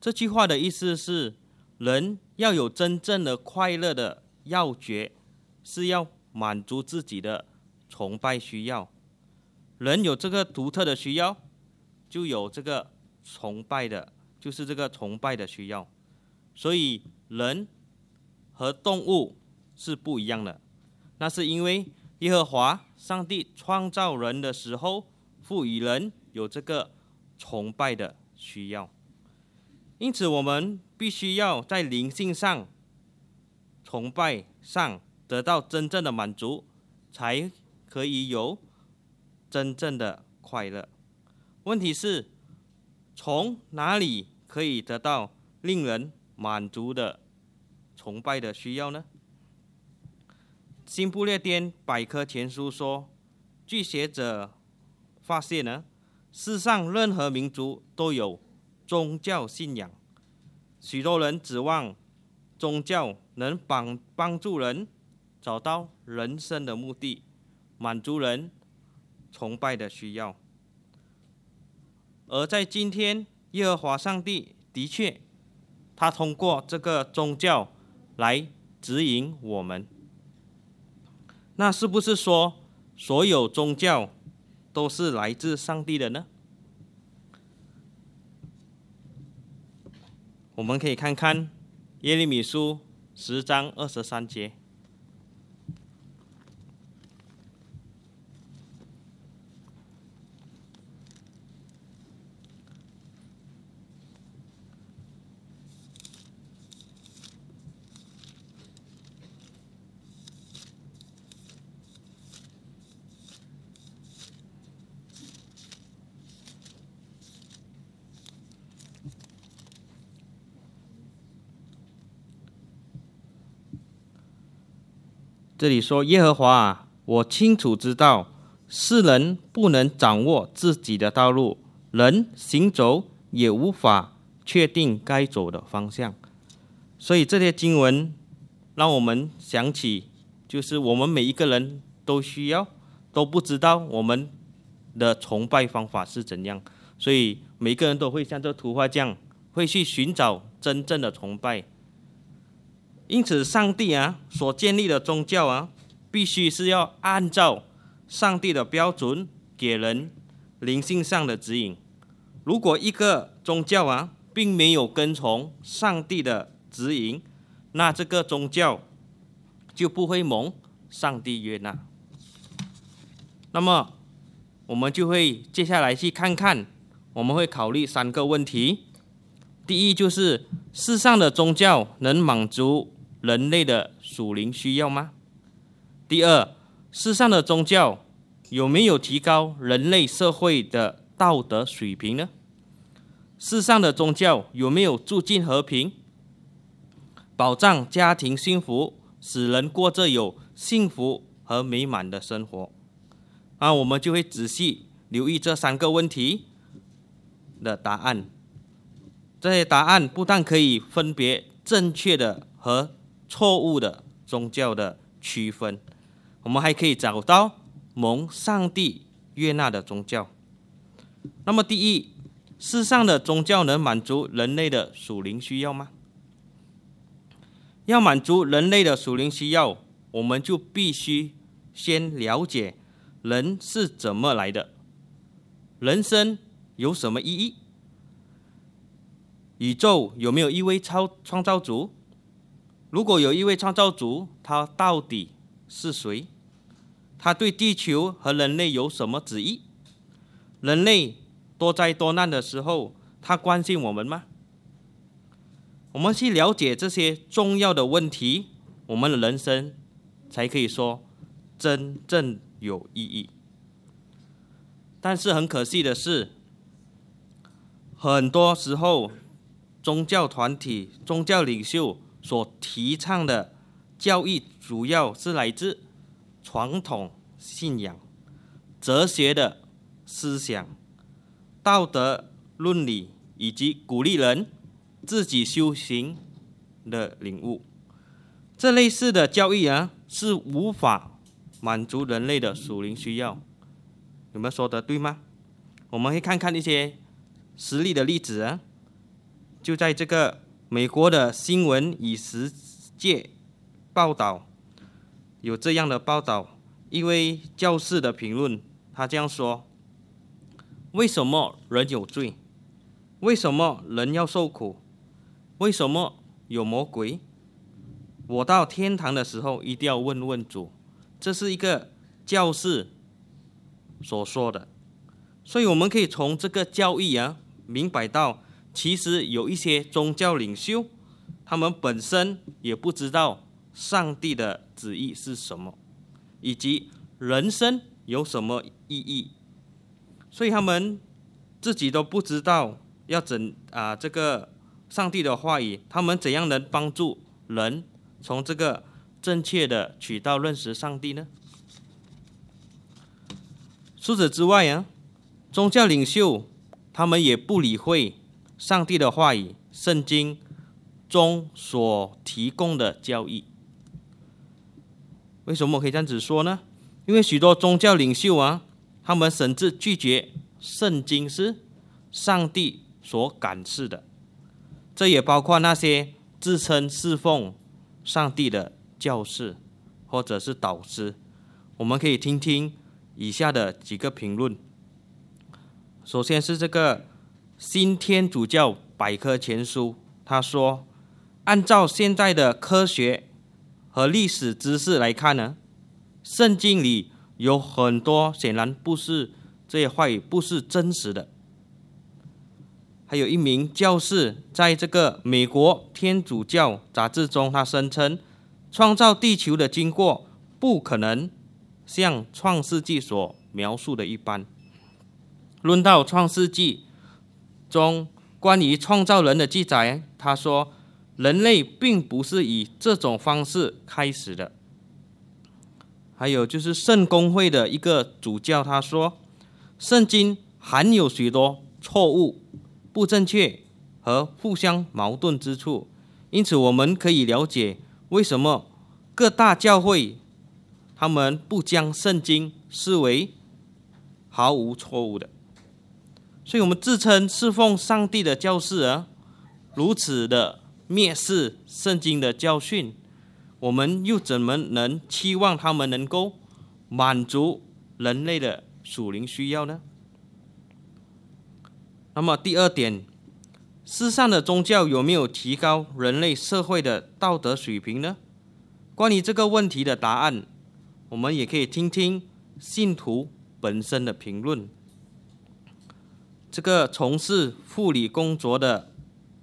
这句话的意思是，人要有真正的快乐的要诀，是要满足自己的崇拜需要。人有这个独特的需要，就有这个崇拜的，就是这个崇拜的需要。所以人和动物是不一样的，那是因为耶和华上帝创造人的时候，赋予人有这个崇拜的需要。因此我们必须要在灵性上、崇拜上得到真正的满足，才可以有真正的快乐。问题是，从哪里可以得到令人满足的崇拜的需要呢？新不列颠百科全书说，据学者发现呢，世上任何民族都有宗教信仰，许多人指望宗教能帮助人找到人生的目的，满足人崇拜的需要。而在今天，耶和华上帝的确，他通过这个宗教来指引我们。那是不是说所有宗教都是来自上帝的呢？我们可以看看耶利米书10章23节。这里说，耶和华啊，我清楚知道，世人不能掌握自己的道路，人行走也无法确定该走的方向。所以这些经文让我们想起，就是我们每一个人都不知道我们的崇拜方法是怎样，所以每个人都会像这图画这样，会去寻找真正的崇拜。因此上帝所建立的宗教必须是要按照上帝的标准给人灵性上的指引。如果一个宗教并没有跟从上帝的指引，那这个宗教就不会蒙上帝悦纳。那么我们就会接下来去看看，我们会考虑3个问题。第一，就是世上的宗教能满足人类的属灵需要吗？第二，世上的宗教有没有提高人类社会的道德水平呢？世上的宗教有没有促进和平，保障家庭幸福，使人过着有幸福和美满的生活？我们就会仔细留意这3个问题的答案。这些答案不但可以分别正确的和错误的宗教的区分，我们还可以找到蒙上帝悦纳的宗教。那么第一，世上的宗教能满足人类的属灵需要吗？要满足人类的属灵需要，我们就必须先了解人是怎么来的，人生有什么意义，宇宙有没有一位创造主？如果有一位创造主，他到底是谁？他对地球和人类有什么旨意？人类多灾多难的时候，他关心我们吗？我们去了解这些重要的问题，我们的人生才可以说真正有意义。但是很可惜的是，很多时候宗教团体、宗教领袖所提倡的教义主要是来自传统信仰、哲学的思想、道德伦理，以及鼓励人自己修行的领悟。这类似的教义是无法满足人类的属灵需要。有没有说得对吗？我们会看看一些实例的例子就在这个美国的新闻与时界报道有这样的报道，一位教士的评论，他这样说：为什么人有罪？为什么人要受苦？为什么有魔鬼？我到天堂的时候一定要问问主。这是一个教士所说的，所以我们可以从这个教义明白到，其实有一些宗教领袖，他们本身也不知道上帝的旨意是什么，以及人生有什么意义，所以他们自己都不知道要这个上帝的话语，他们怎样能帮助人从这个正确的渠道认识上帝呢？除此之外宗教领袖他们也不理会上帝的话语，圣经中所提供的教义。为什么我可以这样子说呢？因为许多宗教领袖他们甚至拒绝圣经是上帝所感示的，这也包括那些自称侍奉上帝的教士或者是导师。我们可以听听以下的几个评论。首先是这个新天主教百科全书，他说，按照现在的科学和历史知识来看呢，圣经里有很多显然不是，这些话语不是真实的。还有一名教士在这个美国天主教杂志中，他声称创造地球的经过不可能像创世纪所描述的一般。论到创世纪中关于创造人的记载，他说人类并不是以这种方式开始的。还有就是圣公会的一个主教，他说圣经含有许多错误、不正确和互相矛盾之处，因此我们可以了解为什么各大教会他们不将圣经视为毫无错误的。所以我们自称侍奉上帝的教士如此的蔑视圣经的教训，我们又怎么能期望他们能够满足人类的属灵需要呢？那么第二点，世上的宗教有没有提高人类社会的道德水平呢？关于这个问题的答案，我们也可以听听信徒本身的评论。这个从事护理工作的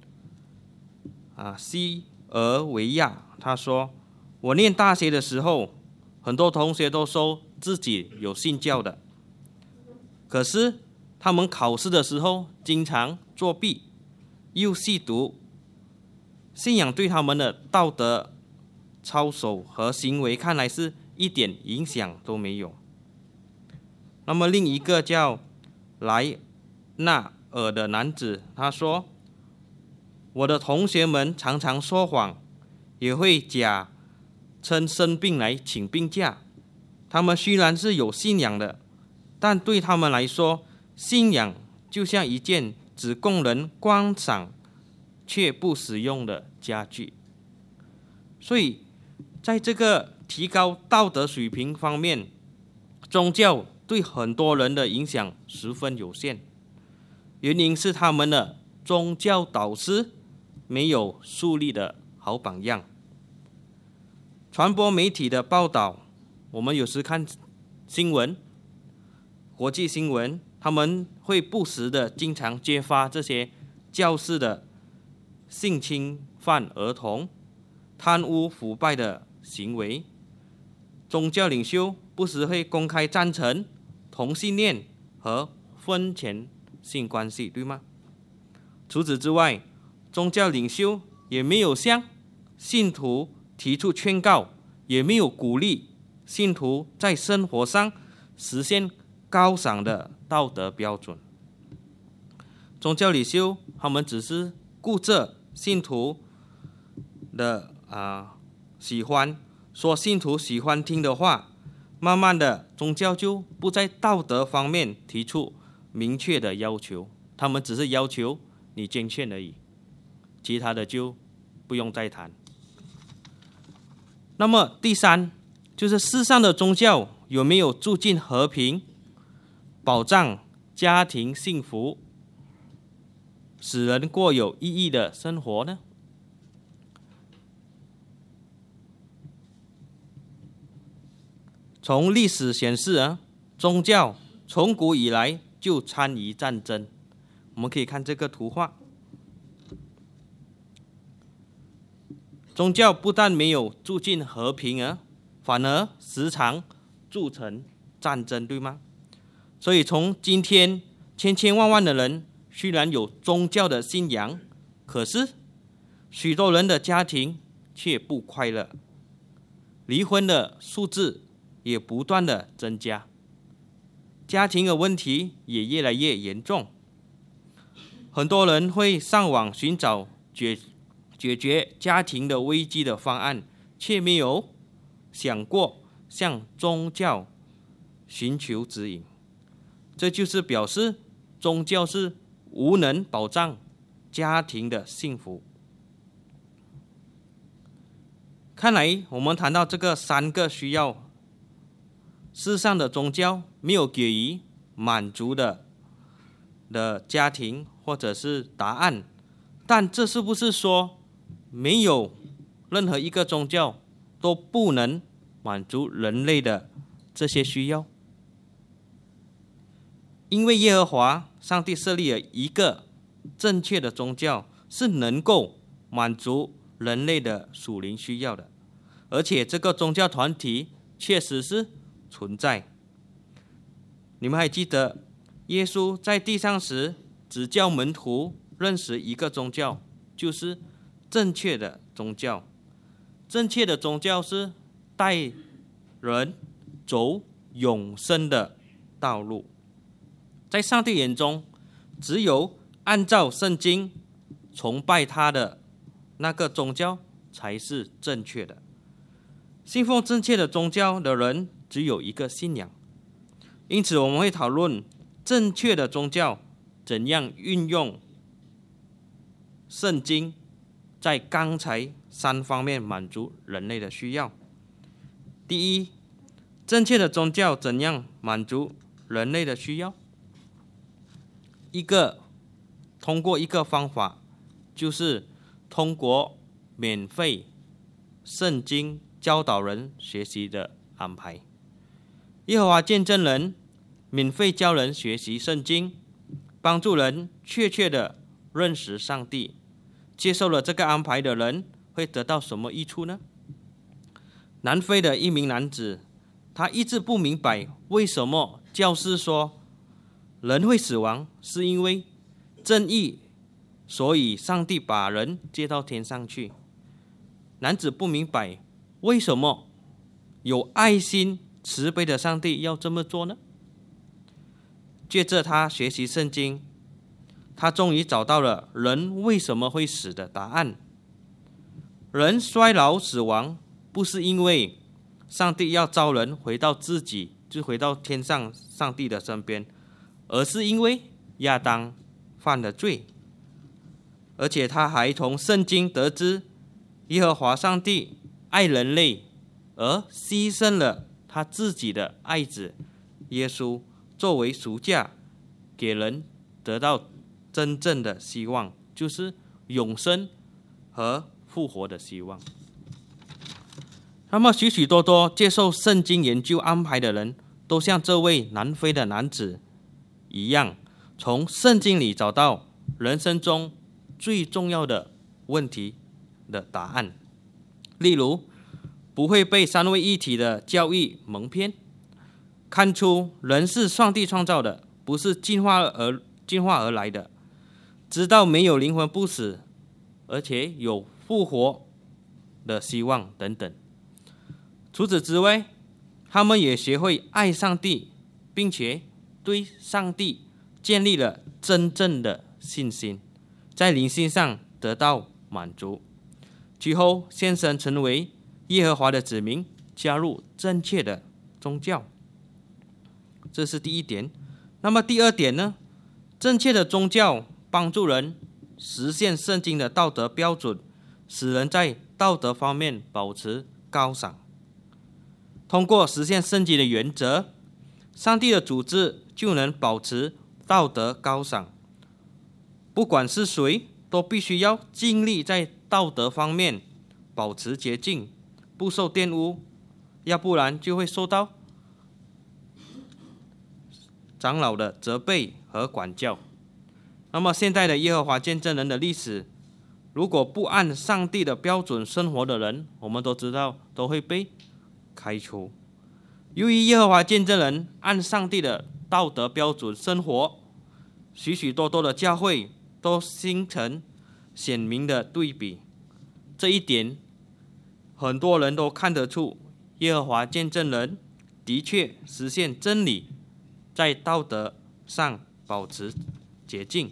西尔维亚，他说，我念大学的时候，很多同学都说自己有信教的，可是他们考试的时候经常作弊又吸毒，信仰对他们的道德操守和行为看来是一点影响都没有。那么另一个叫莱纳尔的男子，他说，我的同学们常常说谎，也会假称生病来请病假。他们虽然是有信仰的，但对他们来说，信仰就像一件只供人观赏却不使用的家具。所以在这个提高道德水平方面，宗教对很多人的影响十分有限，原因是他们的宗教导师没有树立的好榜样。传播媒体的报道，我们有时看新闻，国际新闻，他们会不时的经常揭发这些教士的性侵犯儿童、贪污腐败的行为。宗教领袖不时会公开赞成同性恋和婚前性关系，对吗？除此之外，宗教领袖也没有向信徒提出劝告，也没有鼓励信徒在生活上实现高尚的道德标准。宗教领袖他们只是顾着信徒的喜欢，说信徒喜欢听的话，慢慢的宗教就不在道德方面提出明确的要求，他们只是要求你捐献而已。 其他的就不用再谈。那么第三，就是世上的宗教有没有促进和平、保障家庭幸福，使人过有意义的生活呢？从历史显示宗教从古以来就参与战争。我们可以看这个图画，宗教不但没有促进和平反而时常铸成战争，对吗？所以从今天千千万万的人虽然有宗教的信仰，可是许多人的家庭却不快乐，离婚的数字也不断的增加，家庭的问题也越来越严重。很多人会上网寻找解决家庭的危机的方案，却没有想过向宗教寻求指引。这就是表示宗教是无能保障家庭的幸福。看来我们谈到这个3个需要，世上的宗教没有给予满足的家庭或者是答案，但这是不是说没有任何一个宗教都不能满足人类的这些需要？因为耶和华上帝设立了一个正确的宗教，是能够满足人类的属灵需要的，而且这个宗教团体确实是存在。你们还记得耶稣在地上时只叫门徒认识一个宗教，就是正确的宗教。正确的宗教是带人走永生的道路。在上帝眼中，只有按照圣经崇拜他的那个宗教才是正确的。信奉正确的宗教的人只有一个信仰。因此我们会讨论正确的宗教怎样运用圣经在刚才3方面满足人类的需要。第一，正确的宗教怎样满足人类的需要？通过一个方法，就是通过免费圣经教导人学习的安排。耶和华见证人免费教人学习圣经，帮助人确切的认识上帝。接受了这个安排的人会得到什么益处呢？南非的一名男子，他一直不明白为什么教师说人会死亡是因为正义，所以上帝把人接到天上去。男子不明白为什么有爱心慈悲的上帝要这么做呢？借着他学习圣经，他终于找到了人为什么会死的答案。人衰老死亡不是因为上帝要召人回到自己，就回到天上上帝的身边，而是因为亚当犯了罪。而且他还从圣经得知耶和华上帝爱人类，而牺牲了他自己的爱子耶稣作为赎价，给人得到真正的希望，就是永生和复活的希望。那么许许多多接受圣经研究安排的人，都像这位南非的男子一样，从圣经里找到人生中最重要的问题的答案。例如，不会被3位一体的教义蒙骗，看出人是上帝创造的，不是进化而来的，知道没有灵魂不死，而且有复活的希望等等。除此之外，他们也学会爱上帝，并且对上帝建立了真正的信心，在灵性上得到满足，其后献身成为耶和华的子民，加入正确的宗教。这是第一点。那么第二点呢？正确的宗教帮助人实现圣经的道德标准，使人在道德方面保持高尚。通过实现圣经的原则，上帝的组织就能保持道德高尚。不管是谁，都必须要尽力在道德方面保持洁净，不受玷污，要不然就会受到长老的责备和管教。那么现代的耶和华见证人的历史，如果不按上帝的标准生活的人，我们都知道都会被开除。由于耶和华见证人按上帝的道德标准生活，许许多多的教会都形成鲜明的对比。这一点很多人都看得出，耶和华见证人的确实现真理，在道德上保持洁净。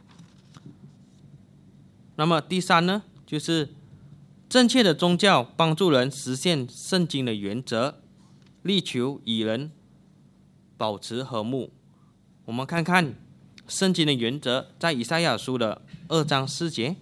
那么第三呢，就是正确的宗教帮助人实现圣经的原则，力求与人保持和睦。我们看看圣经的原则，在以赛亚书的2章4节。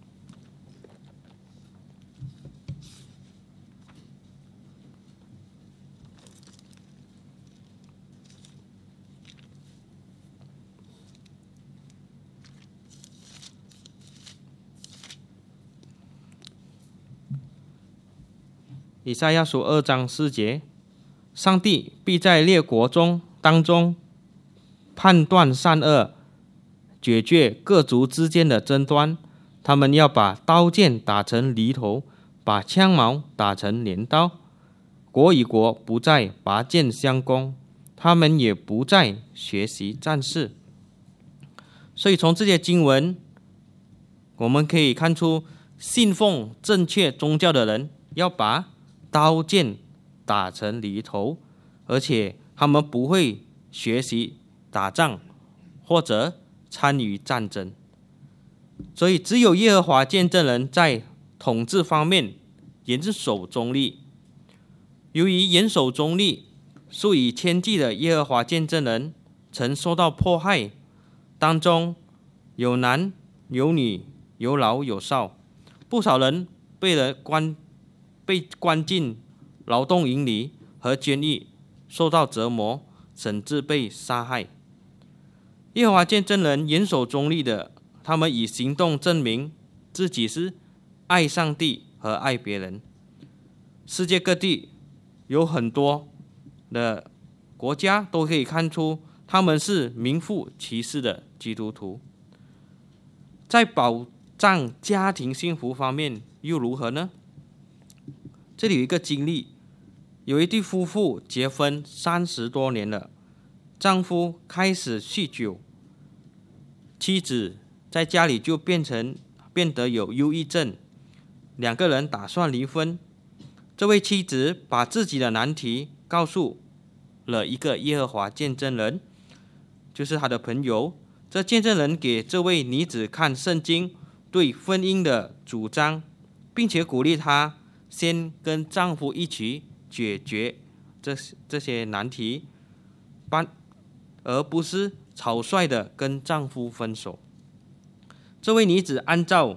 以赛亚书2章4节，上帝必在列国当中判断善恶，解决各族之间的争端。他们要把刀剑打成犁头，把枪矛打成镰刀。国与国不再拔剑相攻，他们也不再学习战事。所以从这些经文，我们可以看出，信奉正确宗教的人要把刀剑打成犁头，而且他们不会学习打仗或者参与战争。所以只有耶和华见证人在统治方面严守中立。由于严守中立，数以千计的耶和华见证人曾受到迫害，当中有男有女，有老有少，不少人被关进劳动营里和监狱，受到折磨，甚至被杀害。耶和华见证人严守中立的，他们以行动证明自己是爱上帝和爱别人。世界各地有很多的国家都可以看出他们是名副其实的基督徒。在保障家庭幸福方面又如何呢？这里有一个经历，有一对夫妇结婚30多年了，丈夫开始酗酒，妻子在家里就变得有忧郁症，两个人打算离婚。这位妻子把自己的难题告诉了一个耶和华见证人，就是他的朋友。这见证人给这位女子看圣经对婚姻的主张，并且鼓励她先跟丈夫一起解决这些难题，而不是草率的跟丈夫分手。这位女子按照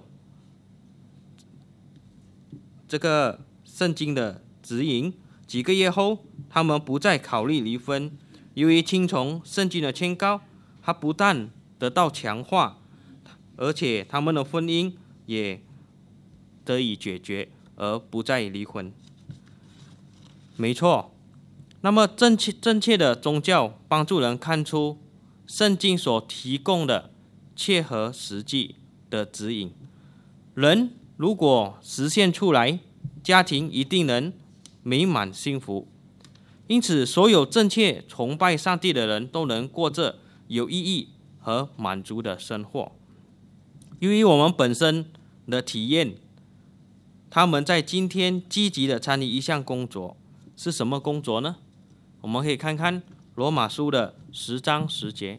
这个圣经的指引，几个月后，他们不再考虑离婚。由于听从圣经的劝告，她不但得到强化，而且他们的婚姻也得以解决，而不再离婚。没错，那么正确的宗教帮助人看出圣经所提供的切合实际的指引。人如果实现出来，家庭一定能美满幸福。因此，所有正确崇拜上帝的人都能过着有意义和满足的生活。由于我们本身的体验，他们在今天积极的参与一项工作，是什么工作呢？我们可以看看罗马书的10章10节。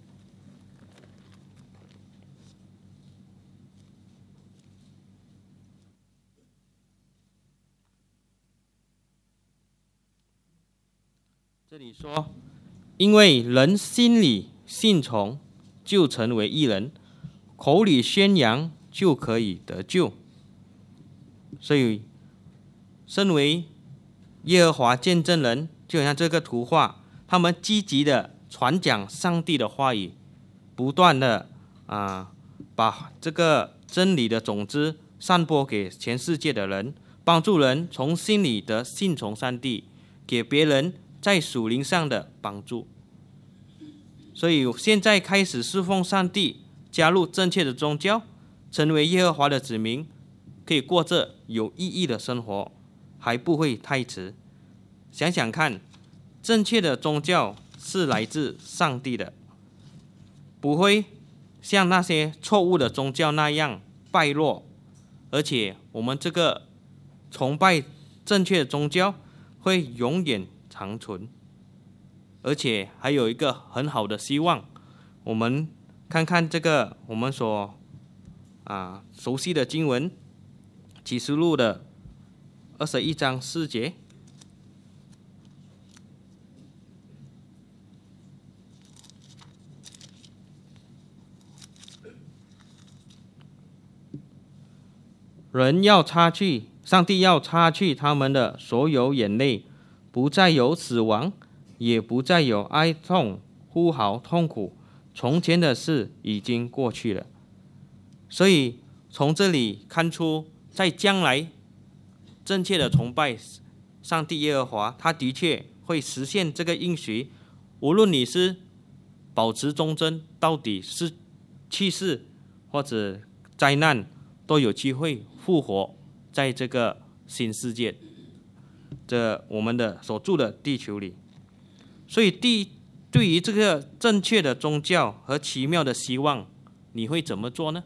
这里说，因为人心里信从，就成为义人， 口里宣扬就可以得救。所以，身为耶和华见证人，就像这个图画，他们积极的传讲上帝的话语，不断的把这个真理的种子散播给全世界的人，帮助人从心里的信从上帝，给别人在属灵上的帮助。所以现在开始侍奉上帝，加入正确的宗教，成为耶和华的子民，可以过着有意义的生活，还不会太迟。想想看，正确的宗教是来自上帝的，不会像那些错误的宗教那样败落，而且我们这个崇拜正确的宗教会永远长存。而且还有一个很好的希望，我们看看这个我们所熟悉的经文，启示录的21章4节。上帝要擦去他们的所有眼泪，不再有死亡，也不再有哀痛、呼号、痛苦，从前的事已经过去了。所以从这里看出，在将来正确的崇拜上帝耶和华，他的确会实现这个应许。无论你是保持忠贞，到底是去世或者灾难，都有机会复活在这个新世界，我们的所住的地球里。所以对于这个正确的宗教和奇妙的希望，你会怎么做呢？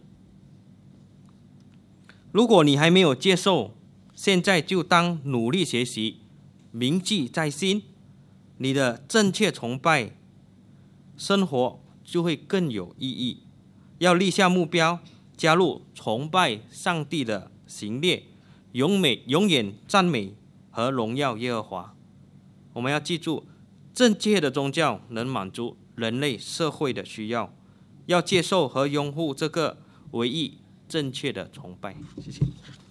如果你还没有接受，现在就当努力学习，铭记在心，你的正确崇拜生活就会更有意义。要立下目标，加入崇拜上帝的行列，永远赞美和荣耀耶和华。我们要记住，正确的宗教能满足人类社会的需要，要接受和拥护这个唯一正确的崇拜。谢谢。